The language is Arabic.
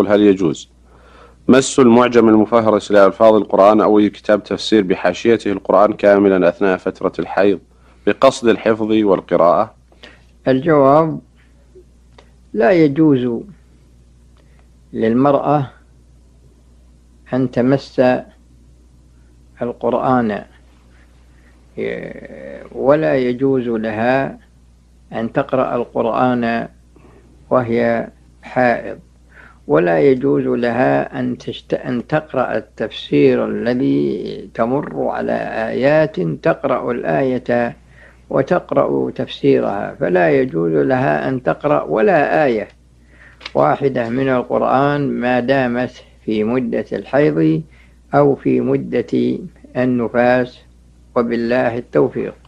يقول: هل يجوز مس المعجم المفهرس لألفاظ القرآن أو أي كتاب تفسير بحاشيته القرآن كاملا أثناء فترة الحيض بقصد الحفظ والقراءة؟ الجواب: لا يجوز للمرأة أن تمس القرآن، ولا يجوز لها أن تقرأ القرآن وهي حائض، ولا يجوز لها أن تقرأ التفسير الذي تمر على آيات تقرأ الآية وتقرأ تفسيرها، فلا يجوز لها أن تقرأ ولا آية واحدة من القرآن ما دامت في مدة الحيض أو في مدة النفاس، وبالله التوفيق.